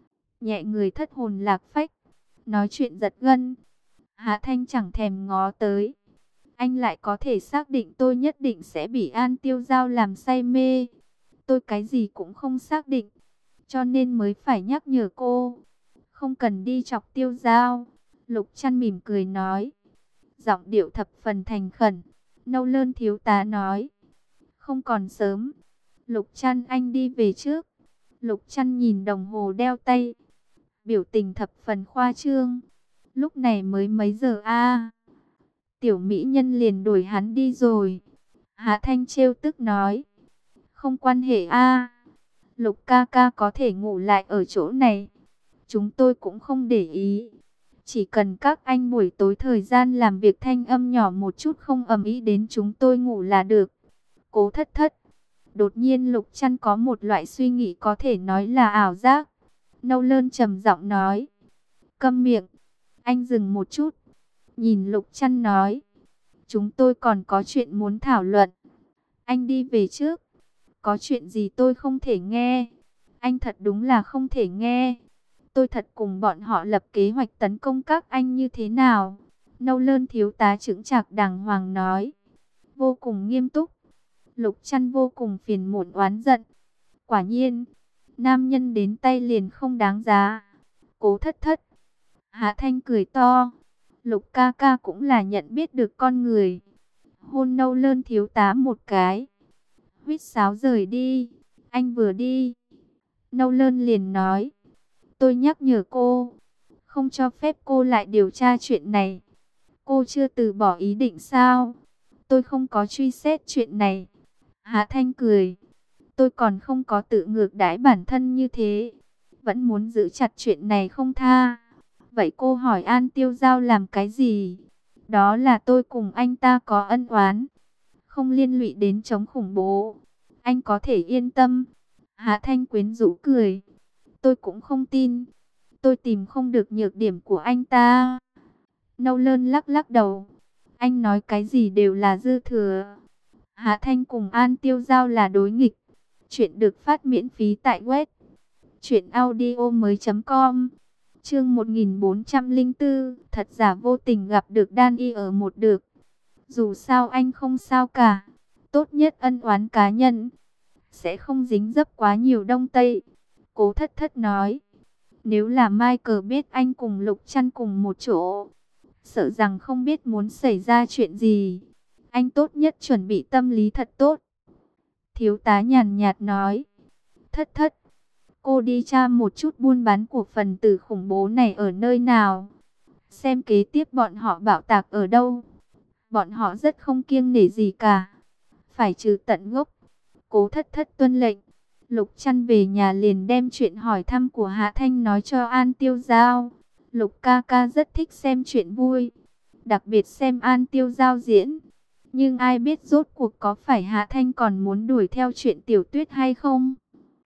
nhẹ người thất hồn lạc phách. Nói chuyện giật gân, Hạ Thanh chẳng thèm ngó tới. Anh lại có thể xác định tôi nhất định sẽ bị An Tiêu Giao làm say mê. Tôi cái gì cũng không xác định, cho nên mới phải nhắc nhở cô. Không cần đi chọc Tiêu Giao. Lục Trăn mỉm cười nói, giọng điệu thập phần thành khẩn. Nâu Lơn thiếu tá nói, không còn sớm. Lục Trăn, anh đi về trước. Lục Trăn nhìn đồng hồ đeo tay, biểu tình thập phần khoa trương. Lúc này mới mấy giờ a? Tiểu mỹ nhân liền đuổi hắn đi rồi. Hạ Thanh trêu tức nói. Không quan hệ a. Lục ca ca có thể ngủ lại ở chỗ này, chúng tôi cũng không để ý. Chỉ cần các anh buổi tối thời gian làm việc thanh âm nhỏ một chút, không ầm ĩ đến chúng tôi ngủ là được. Cố Thất Thất. Đột nhiên Lục Trăn có một loại suy nghĩ có thể nói là ảo giác. Nâu Lơn trầm giọng nói. Câm miệng. Anh dừng một chút, nhìn Lục Trăn nói. Chúng tôi còn có chuyện muốn thảo luận. Anh đi về trước. Có chuyện gì tôi không thể nghe? Anh thật đúng là không thể nghe. Tôi thật cùng bọn họ lập kế hoạch tấn công các anh như thế nào? Nâu Lơn thiếu tá chững chạc đàng hoàng nói. Vô cùng nghiêm túc. Lục Trăn vô cùng phiền muộn oán giận. Quả nhiên, nam nhân đến tay liền không đáng giá. Cố Thất Thất. Hạ Thanh cười to. Lục ca ca cũng là nhận biết được con người. Hôn Nâu Lơn thiếu tá một cái, huýt sáo rời đi. Anh vừa đi, Nâu Lơn liền nói. Tôi nhắc nhở cô, không cho phép cô lại điều tra chuyện này. Cô chưa từ bỏ ý định sao? Tôi không có truy xét chuyện này. Hạ Thanh cười. Tôi còn không có tự ngược đãi bản thân như thế, vẫn muốn giữ chặt chuyện này không tha. Vậy cô hỏi An Tiêu Giao làm cái gì? Đó là tôi cùng anh ta có ân oán, không liên lụy đến chống khủng bố. Anh có thể yên tâm. Hạ Thanh quyến rũ cười. Tôi cũng không tin. Tôi tìm không được nhược điểm của anh ta. Nâu Lơn lắc lắc đầu. Anh nói cái gì đều là dư thừa. Hạ Thanh cùng An Tiêu Giao là đối nghịch. Chuyện được phát miễn phí tại web truyệnaudiomoi.com. Chương 1404, thật giả vô tình gặp được Đan Y ở một được. Dù sao anh không sao cả, tốt nhất ân oán cá nhân, sẽ không dính dấp quá nhiều đông tây. Cố Thất Thất nói, nếu là Michael biết anh cùng Lục Trăn cùng một chỗ, sợ rằng không biết muốn xảy ra chuyện gì. Anh tốt nhất chuẩn bị tâm lý thật tốt. Thiếu tá nhàn nhạt nói, Thất Thất, cô đi tra một chút buôn bán của phần tử khủng bố này ở nơi nào. Xem kế tiếp bọn họ bạo tạc ở đâu. Bọn họ rất không kiêng nể gì cả. Phải trừ tận gốc. Cố Thất Thất tuân lệnh. Lục Trăn về nhà liền đem chuyện hỏi thăm của Hạ Thanh nói cho An Tiêu Giao. Lục ca ca rất thích xem chuyện vui, đặc biệt xem An Tiêu Giao diễn. Nhưng ai biết rốt cuộc có phải Hạ Thanh còn muốn đuổi theo chuyện Tiểu Tuyết hay không?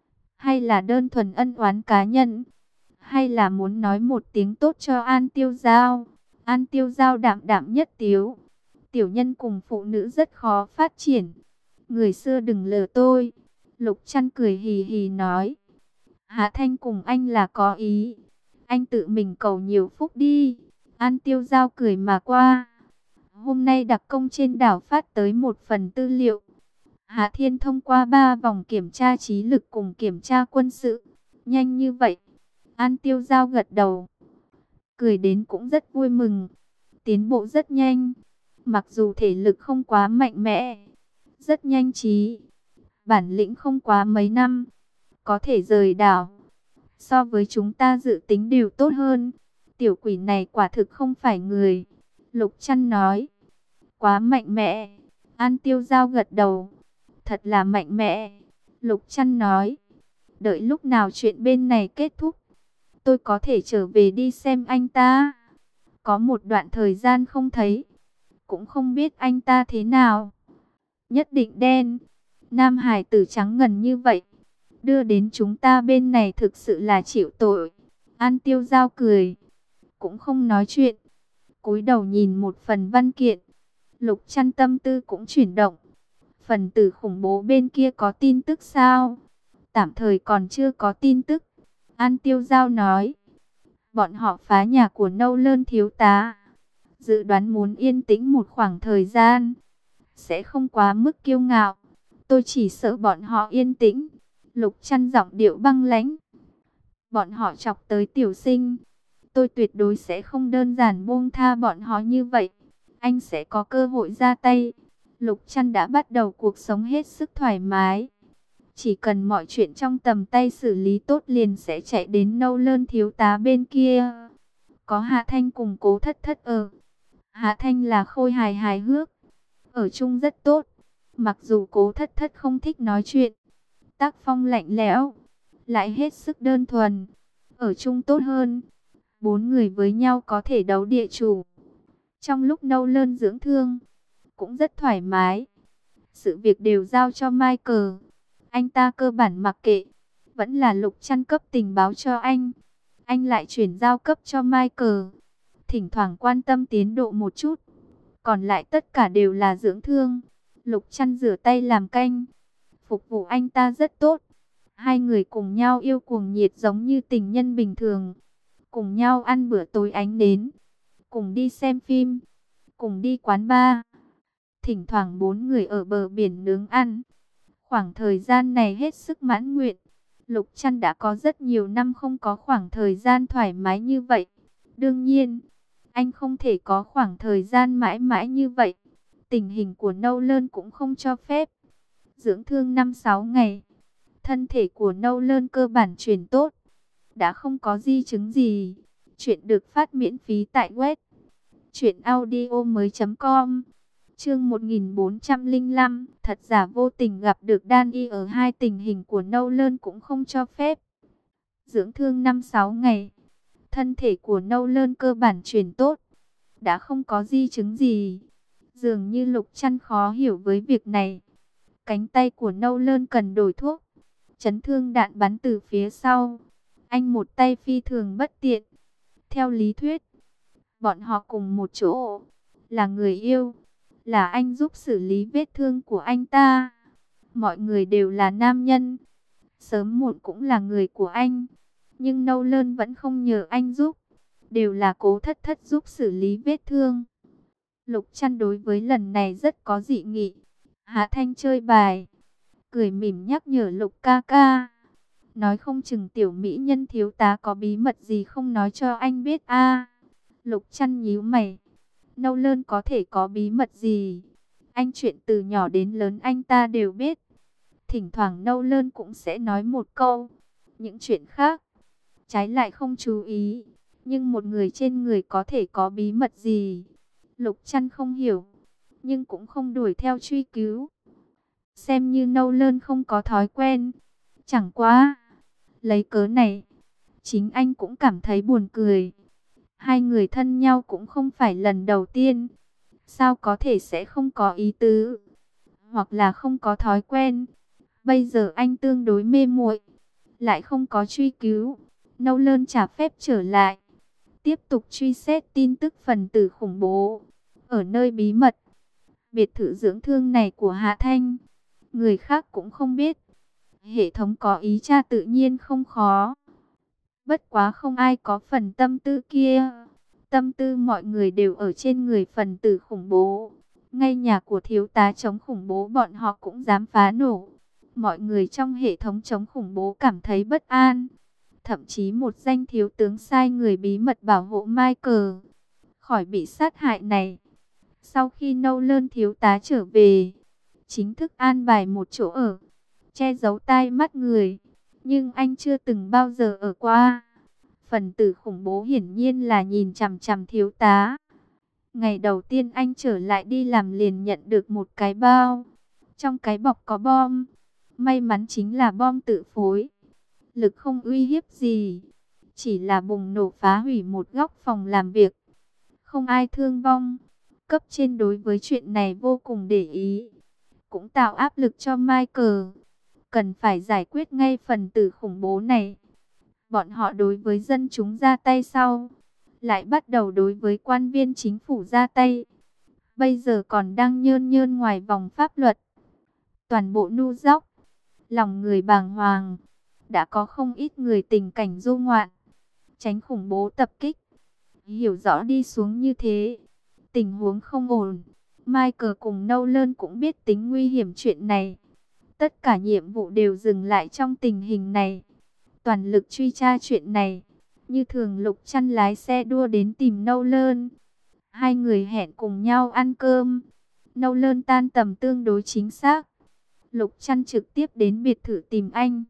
Hay là đơn thuần ân oán cá nhân? Hay là muốn nói một tiếng tốt cho An Tiêu Giao? An Tiêu Giao đạm đạm nhất tiếu. Tiểu nhân cùng phụ nữ rất khó phát triển. Người xưa đừng lừa tôi. Lục Trăn cười hì hì nói. Hạ Thanh cùng anh là có ý. Anh tự mình cầu nhiều phúc đi. An Tiêu Giao cười mà qua. Hôm nay đặc công trên đảo phát tới một phần tư liệu. Hạ Thiên thông qua 3 vòng kiểm tra trí lực cùng kiểm tra quân sự. Nhanh như vậy. An Tiêu Giao gật đầu. Cười đến cũng rất vui mừng. Tiến bộ rất nhanh. Mặc dù thể lực không quá mạnh mẽ, rất nhanh trí. Bản lĩnh không quá mấy năm, có thể rời đảo. So với chúng ta dự tính đều tốt hơn. Tiểu quỷ này quả thực không phải người. Lục Trăn nói. Quá mạnh mẽ. An Tiêu Giao gật đầu. Thật là mạnh mẽ. Lục Trăn nói. Đợi lúc nào chuyện bên này kết thúc, tôi có thể trở về đi xem anh ta. Có một đoạn thời gian không thấy, cũng không biết anh ta thế nào. Nhất định đen. Nam hải tử trắng ngần như vậy, đưa đến chúng ta bên này thực sự là chịu tội. An Tiêu Giao cười, cũng không nói chuyện, cúi đầu nhìn một phần văn kiện. Lục Trăn tâm tư cũng chuyển động. Phần tử khủng bố bên kia có tin tức sao? Tạm thời còn chưa có tin tức. An Tiêu Giao nói. Bọn họ phá nhà của Nâu Lơn thiếu tá. Dự đoán muốn yên tĩnh một khoảng thời gian. Sẽ không quá mức kiêu ngạo. Tôi chỉ sợ bọn họ yên tĩnh. Lục Trăn giọng điệu băng lãnh. Bọn họ chọc tới tiểu sinh. Tôi tuyệt đối sẽ không đơn giản buông tha bọn họ như vậy. Anh sẽ có cơ hội ra tay. Lục Trăn đã bắt đầu cuộc sống hết sức thoải mái. Chỉ cần mọi chuyện trong tầm tay xử lý tốt liền sẽ chạy đến Nâu Lơn thiếu tá bên kia. Có Hạ Thanh cùng Cố Thất Thất ở. Hạ Thanh là khôi hài hài hước, ở chung rất tốt. Mặc dù Cố Thất Thất không thích nói chuyện, tác phong lạnh lẽo, lại hết sức đơn thuần, ở chung tốt hơn. 4 người với nhau có thể đấu địa chủ. Trong lúc Nâu Lơn dưỡng thương, cũng rất thoải mái. Sự việc đều giao cho Michael. Anh ta cơ bản mặc kệ. Vẫn là Lục Trăn cấp tình báo cho anh. Anh lại chuyển giao cấp cho Michael. Thỉnh thoảng quan tâm tiến độ một chút. Còn lại tất cả đều là dưỡng thương. Lục Trăn rửa tay làm canh. Phục vụ anh ta rất tốt. Hai người cùng nhau yêu cuồng nhiệt giống như tình nhân bình thường. Cùng nhau ăn bữa tối ánh nến. Cùng đi xem phim. Cùng đi quán bar. Thỉnh thoảng 4 người ở bờ biển nướng ăn. Khoảng thời gian này hết sức mãn nguyện. Lục Trăn đã có rất nhiều năm không có khoảng thời gian thoải mái như vậy. Đương nhiên, anh không thể có khoảng thời gian mãi mãi như vậy. Tình hình của Nâu Lơn cũng không cho phép. Dưỡng thương 5-6 ngày. Thân thể của Nâu Lơn cơ bản chuyển tốt. Đã không có di chứng gì. Chuyện được phát miễn phí tại web truyệnaudiomoi.com. Chương 1405, thật giả vô tình gặp được Đan Y ở hai tình hình của Nâu Lơn cũng không cho phép. Dưỡng thương 5-6 ngày. Thân thể của Nâu Lơn cơ bản chuyển tốt. Đã không có di chứng gì. Dường như Lục Trăn khó hiểu với việc này. Cánh tay của Nâu Lơn cần đổi thuốc. Chấn thương đạn bắn từ phía sau. Anh một tay phi thường bất tiện. Theo lý thuyết, bọn họ cùng một chỗ. Là người yêu. Là anh giúp xử lý vết thương của anh ta. Mọi người đều là nam nhân. Sớm muộn cũng là người của anh. Nhưng Nâu Lơn vẫn không nhờ anh giúp. Đều là Cố Thất Thất giúp xử lý vết thương. Lục Trăn đối với lần này rất có dị nghị. Hạ Thanh chơi bài. cười mỉm nhắc nhở Lục ca ca. Nói không chừng tiểu mỹ nhân thiếu tá có bí mật gì không nói cho anh biết a. Lục Chăn nhíu mày. Nâu Lơn có thể có bí mật gì? Anh chuyện từ nhỏ đến lớn anh ta đều biết. Thỉnh thoảng Nâu Lơn cũng sẽ nói một câu. Những chuyện khác, trái lại không chú ý. Nhưng một người trên người có thể có bí mật gì? Lục Chăn không hiểu, nhưng cũng không đuổi theo truy cứu. Xem như Nâu Lơn không có thói quen. Chẳng quá, lấy cớ này, chính anh cũng cảm thấy buồn cười. Hai người thân nhau cũng không phải lần đầu tiên. Sao có thể sẽ không có ý tứ, hoặc là không có thói quen. Bây giờ anh tương đối mê muội, lại không có truy cứu. Nâu Lơn trả phép trở lại, tiếp tục truy xét tin tức phần tử khủng bố. Ở nơi bí mật, biệt thự dưỡng thương này của Hạ Thanh, người khác cũng không biết. Hệ thống có ý tra tự nhiên không khó. Bất quá không ai có phần tâm tư kia. Tâm tư mọi người đều ở trên người phần tử khủng bố. Ngay nhà của thiếu tá chống khủng bố bọn họ cũng dám phá nổ. Mọi người trong hệ thống chống khủng bố cảm thấy bất an. Thậm chí một danh thiếu tướng sai người bí mật bảo hộ Michael khỏi bị sát hại này. Sau khi Nâu Lơn thiếu tá trở về, chính thức an bài một chỗ ở, che giấu tai mắt người. Nhưng anh chưa từng bao giờ ở qua. Phần tử khủng bố hiển nhiên là nhìn chằm chằm thiếu tá. Ngày đầu tiên anh trở lại đi làm liền nhận được một cái bao. Trong cái bọc có bom. May mắn chính là bom tự phối. Lực không uy hiếp gì. Chỉ là bùng nổ phá hủy một góc phòng làm việc. Không ai thương vong. Cấp trên đối với chuyện này vô cùng để ý. Cũng tạo áp lực cho Michael. Cần phải giải quyết ngay phần tử khủng bố này. Bọn họ đối với dân chúng ra tay sau, lại bắt đầu đối với quan viên chính phủ ra tay. Bây giờ còn đang nhơn nhơn ngoài vòng pháp luật. Toàn bộ New York, lòng người bàng hoàng. Đã có không ít người tình cảnh du ngoạn, tránh khủng bố tập kích. Hiểu rõ đi xuống như thế, tình huống không ổn. Michael cùng Nâu Lơn cũng biết tính nguy hiểm chuyện này. Tất cả nhiệm vụ đều dừng lại trong tình hình này. Toàn lực truy tra chuyện này. Như thường Lục Chăn lái xe đua đến tìm Nâu Lơn. Hai người hẹn cùng nhau ăn cơm. Nâu Lơn tan tầm tương đối chính xác. Lục Chăn trực tiếp đến biệt thự tìm anh.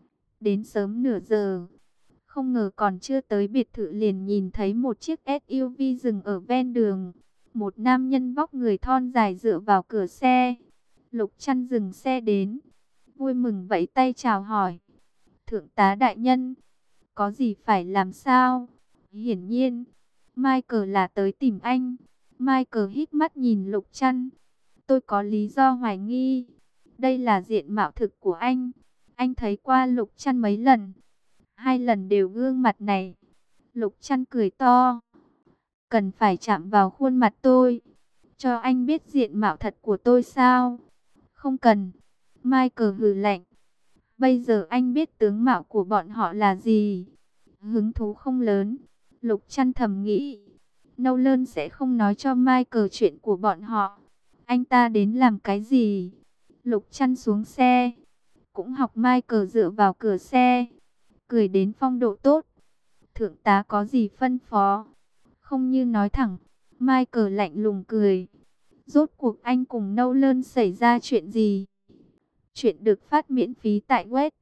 Đến sớm nửa giờ. Không ngờ còn chưa tới biệt thự liền nhìn thấy một chiếc SUV dừng ở ven đường. Một nam nhân vóc người thon dài dựa vào cửa xe. Lục Chăn dừng xe đến, vui mừng vẫy tay chào hỏi. Thượng tá đại nhân, có gì phải làm sao? Hiển nhiên, Michael là tới tìm anh. Michael híp mắt nhìn Lục Chăn. Tôi có lý do hoài nghi. Đây là diện mạo thực của anh. Anh thấy qua Lục Chăn mấy lần. 2 lần đều gương mặt này. Lục Chăn cười to. Cần phải chạm vào khuôn mặt tôi, cho anh biết diện mạo thật của tôi sao? Không cần. Michael hừ lạnh. Bây giờ anh biết tướng mạo của bọn họ là gì. Hứng thú không lớn. Lục Chăn thầm nghĩ. Nâu Lơn sẽ không nói cho Michael chuyện của bọn họ. Anh ta đến làm cái gì? Lục Chăn xuống xe. Cũng học Michael dựa vào cửa xe. Cười đến phong độ tốt. Thượng tá có gì phân phó? Không như nói thẳng. Michael lạnh lùng cười. Rốt cuộc anh cùng Nâu Lơn xảy ra chuyện gì? Chuyện được phát miễn phí tại web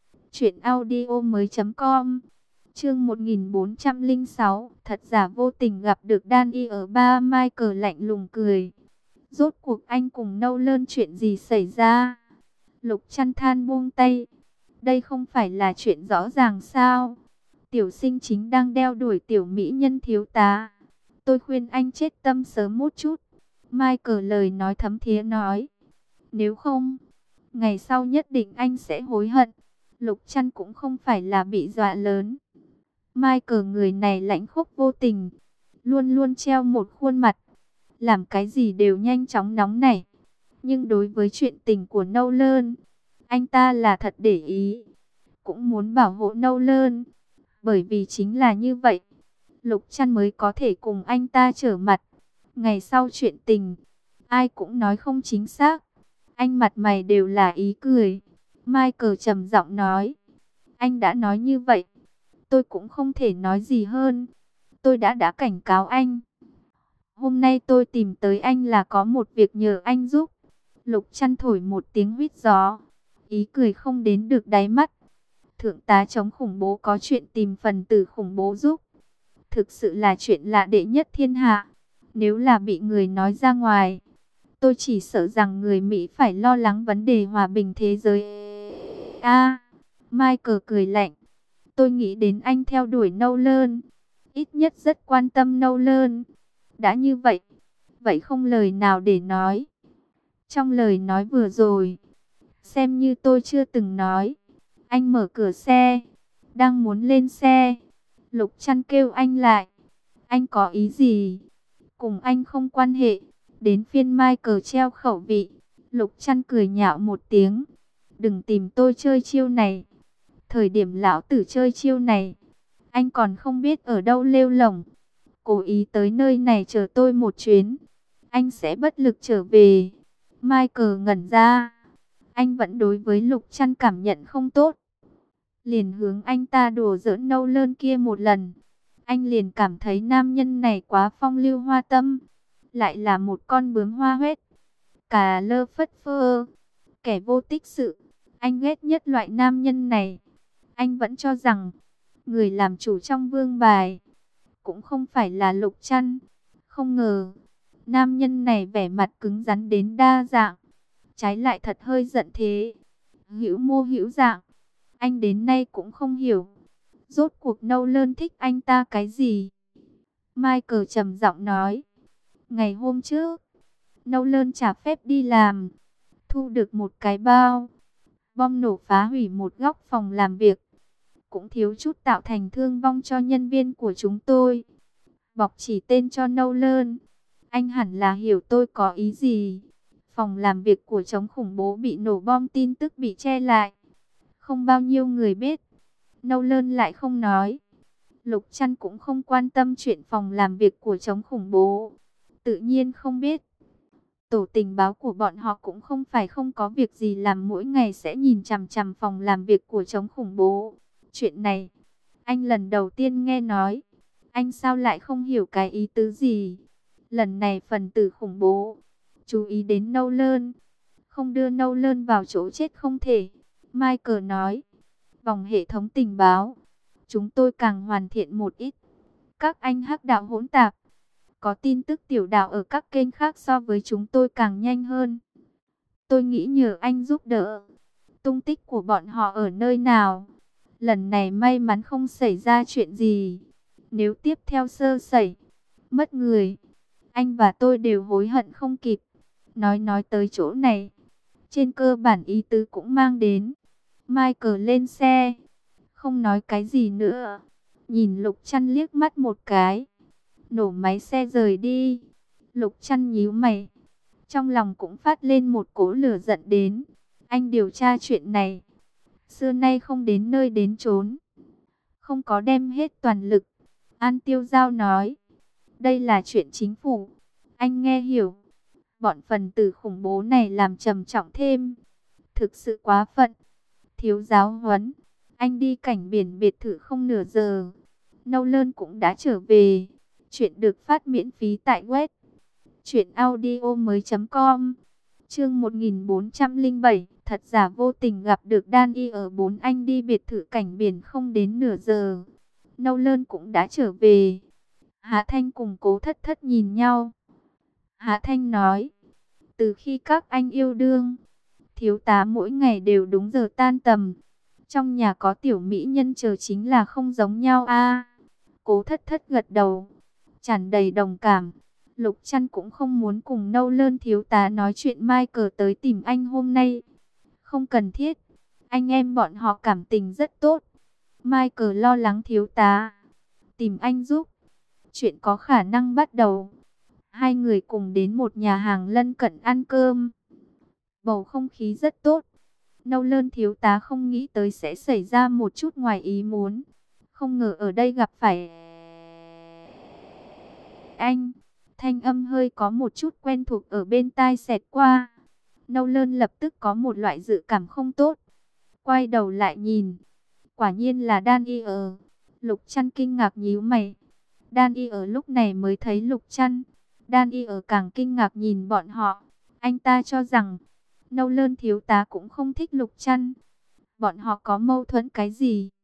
truyệnaudiomoi.com. Chương 1406, thật giả vô tình gặp được Danny ở bar. Michael lạnh lùng cười. Rốt cuộc anh cùng Nâu Lơn chuyện gì xảy ra? Lục Chăn than buông tay. Đây không phải là chuyện rõ ràng sao? Tiểu sinh chính đang đeo đuổi tiểu mỹ nhân thiếu tá. Tôi khuyên anh chết tâm sớm một chút. Michael lời nói thấm thía nói. Nếu không, ngày sau nhất định anh sẽ hối hận. Lục Chăn cũng không phải là bị dọa lớn. Michael người này lãnh khốc vô tình, luôn luôn treo một khuôn mặt, làm cái gì đều nhanh chóng nóng nảy. Nhưng đối với chuyện tình của Nâu Lơn, anh ta là thật để ý, cũng muốn bảo hộ Nâu Lơn. Bởi vì chính là như vậy, Lục Chăn mới có thể cùng anh ta trở mặt. Ngày sau chuyện tình, ai cũng nói không chính xác. Anh mặt mày đều là ý cười. Michael trầm giọng nói. Anh đã nói như vậy, tôi cũng không thể nói gì hơn. Tôi đã cảnh cáo anh. Hôm nay tôi tìm tới anh là có một việc nhờ anh giúp. Lục Trăn thổi một tiếng huýt gió. Ý cười không đến được đáy mắt. Thượng tá chống khủng bố có chuyện tìm phần tử khủng bố giúp. Thực sự là chuyện lạ đệ nhất thiên hạ. Nếu là bị người nói ra ngoài, tôi chỉ sợ rằng người Mỹ phải lo lắng vấn đề hòa bình thế giới. Michael cười lạnh. Tôi nghĩ đến anh theo đuổi Nolan. Ít nhất rất quan tâm Nolan. Đã như vậy, vậy không lời nào để nói. Trong lời nói vừa rồi, xem như tôi chưa từng nói. Anh mở cửa xe, đang muốn lên xe. Lục Trăn kêu anh lại. Anh có ý gì? Cùng anh không quan hệ. Đến phiên Michael treo khẩu vị. Lục Trăn cười nhạo một tiếng. Đừng tìm tôi chơi chiêu này. Thời điểm lão tử chơi chiêu này, anh còn không biết ở đâu lêu lổng. Cố ý tới nơi này chờ tôi một chuyến, anh sẽ bất lực trở về. Michael ngẩn ra. Anh vẫn đối với Lục Trăn cảm nhận không tốt. Liền hướng anh ta đùa giỡn Nolan kia một lần. Anh liền cảm thấy nam nhân này quá phong lưu hoa tâm. Lại là một con bướm hoa huyết. Cà lơ phất phơ. Kẻ vô tích sự. Anh ghét nhất loại nam nhân này. Anh vẫn cho rằng người làm chủ trong vương bài cũng không phải là Lục Trăn. Không ngờ nam nhân này vẻ mặt cứng rắn đến đa dạng, trái lại thật hơi giận thế. Hữu mô hữu dạng. Anh đến nay cũng không hiểu rốt cuộc Nolan thích anh ta cái gì. Michael trầm giọng nói. Ngày hôm trước, Nolan trả phép đi làm, thu được một cái bao bom nổ phá hủy một góc phòng làm việc, cũng thiếu chút tạo thành thương vong cho nhân viên của chúng tôi. Bọc chỉ tên cho Nolan. Anh hẳn là hiểu tôi có ý gì. Phòng làm việc của chống khủng bố bị nổ bom, tin tức bị che lại. Không bao nhiêu người biết. Nolan lại không nói. Lục Trăn cũng không quan tâm chuyện phòng làm việc của chống khủng bố. Tự nhiên không biết. Tổ tình báo của bọn họ cũng không phải không có việc gì làm, mỗi ngày sẽ nhìn chằm chằm phòng làm việc của chống khủng bố. Chuyện này, anh lần đầu tiên nghe nói. Anh sao lại không hiểu cái ý tứ gì? Lần này phần tử khủng bố chú ý đến Nolan, không đưa Nolan vào chỗ chết không thể. Michael nói. Vòng hệ thống tình báo, chúng tôi càng hoàn thiện một ít. Các anh hắc đạo hỗn tạp, có tin tức tiểu đạo ở các kênh khác so với chúng tôi càng nhanh hơn. Tôi nghĩ nhờ anh giúp đỡ. Tung tích của bọn họ ở nơi nào? Lần này may mắn không xảy ra chuyện gì. Nếu tiếp theo sơ sẩy, mất người, anh và tôi đều hối hận không kịp. Nói tới chỗ này, trên cơ bản ý tứ cũng mang đến. Michael lên xe, không nói cái gì nữa. Nhìn Lục Trăn liếc mắt một cái, nổ máy xe rời đi. Lục Trăn nhíu mày, trong lòng cũng phát lên một cỗ lửa giận đến. Anh điều tra chuyện này, xưa nay không đến nơi đến chốn, không có đem hết toàn lực. An Tiêu Giao nói, đây là chuyện chính phủ. Anh nghe hiểu, bọn phần tử khủng bố này làm trầm trọng thêm. Thực sự quá phận, thiếu giáo huấn. Anh đi cảnh biển biệt thự không nửa giờ, Nolan cũng đã trở về. Chuyện được phát miễn phí tại web truyệnaudiomoi.com. Chương 1407, thật giả vô tình gặp được Danny ở 4. Anh đi biệt thự cảnh biển không đến nửa giờ, Nolan cũng đã trở về. Hạ Thanh cùng Cố Thất Thất nhìn nhau. Hạ Thanh nói, từ khi các anh yêu đương, thiếu tá mỗi ngày đều đúng giờ tan tầm. Trong nhà có tiểu mỹ nhân chờ chính là không giống nhau a. Cố Thất Thất gật đầu, tràn đầy đồng cảm. Lục Trăn cũng không muốn cùng Nolan thiếu tá nói chuyện Michael tới tìm anh hôm nay. Không cần thiết, anh em bọn họ cảm tình rất tốt. Michael lo lắng thiếu tá tìm anh giúp, chuyện có khả năng bắt đầu. Hai người cùng đến một nhà hàng lân cận ăn cơm. Bầu không khí rất tốt. Nolan thiếu tá không nghĩ tới sẽ xảy ra một chút ngoài ý muốn. Không ngờ ở đây gặp phải anh. Thanh âm hơi có một chút quen thuộc ở bên tai xẹt qua. Nâu Lơn lập tức có một loại dự cảm không tốt. Quay đầu lại nhìn, quả nhiên là Đan Y ở. Lục Trăn kinh ngạc nhíu mày. Đan Y ở lúc này mới thấy Lục Trăn. Đan Y ở càng kinh ngạc nhìn bọn họ. Anh ta cho rằng Nâu Lơn thiếu tá cũng không thích Lục Trăn. Bọn họ có mâu thuẫn cái gì?